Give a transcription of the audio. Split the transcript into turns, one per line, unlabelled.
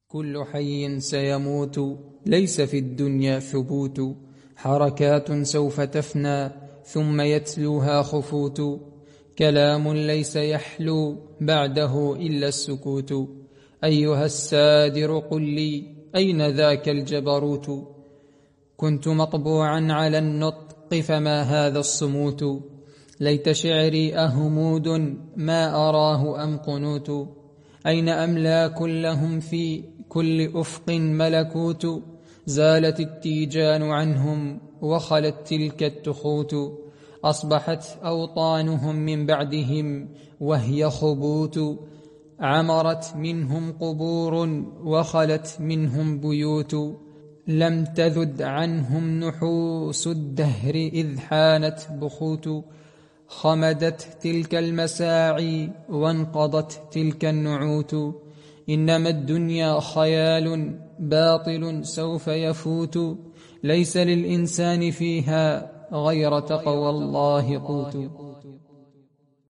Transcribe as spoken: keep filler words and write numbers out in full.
كل حي سيموت، ليس في الدنيا ثبوت، حركات سوف تفنى ثم يتلوها خفوت، كلام ليس يحلو بعده إلا السكوت. أيها السادر قل لي أين ذاك الجبروت؟ كنت مطبوعا على النطق فما هذا الصموت؟ ليت شعري أهمود ما أراه أم قنوت؟ أين أملاك لهم في كل أفق ملكوت؟ زالت التيجان عنهم وخلت تلك التخوت، أصبحت أوطانهم من بعدهم وهي خبوت، عمرت منهم قبور وخلت منهم بيوت، لم تذد عنهم نحوس الدهر إذ حانت بخوت، خمدت تلك المساعي وانقضت تلك النعوت، إنما الدنيا خيال باطل سوف يفوت، ليس للإنسان فيها غير تقوى الله قوت.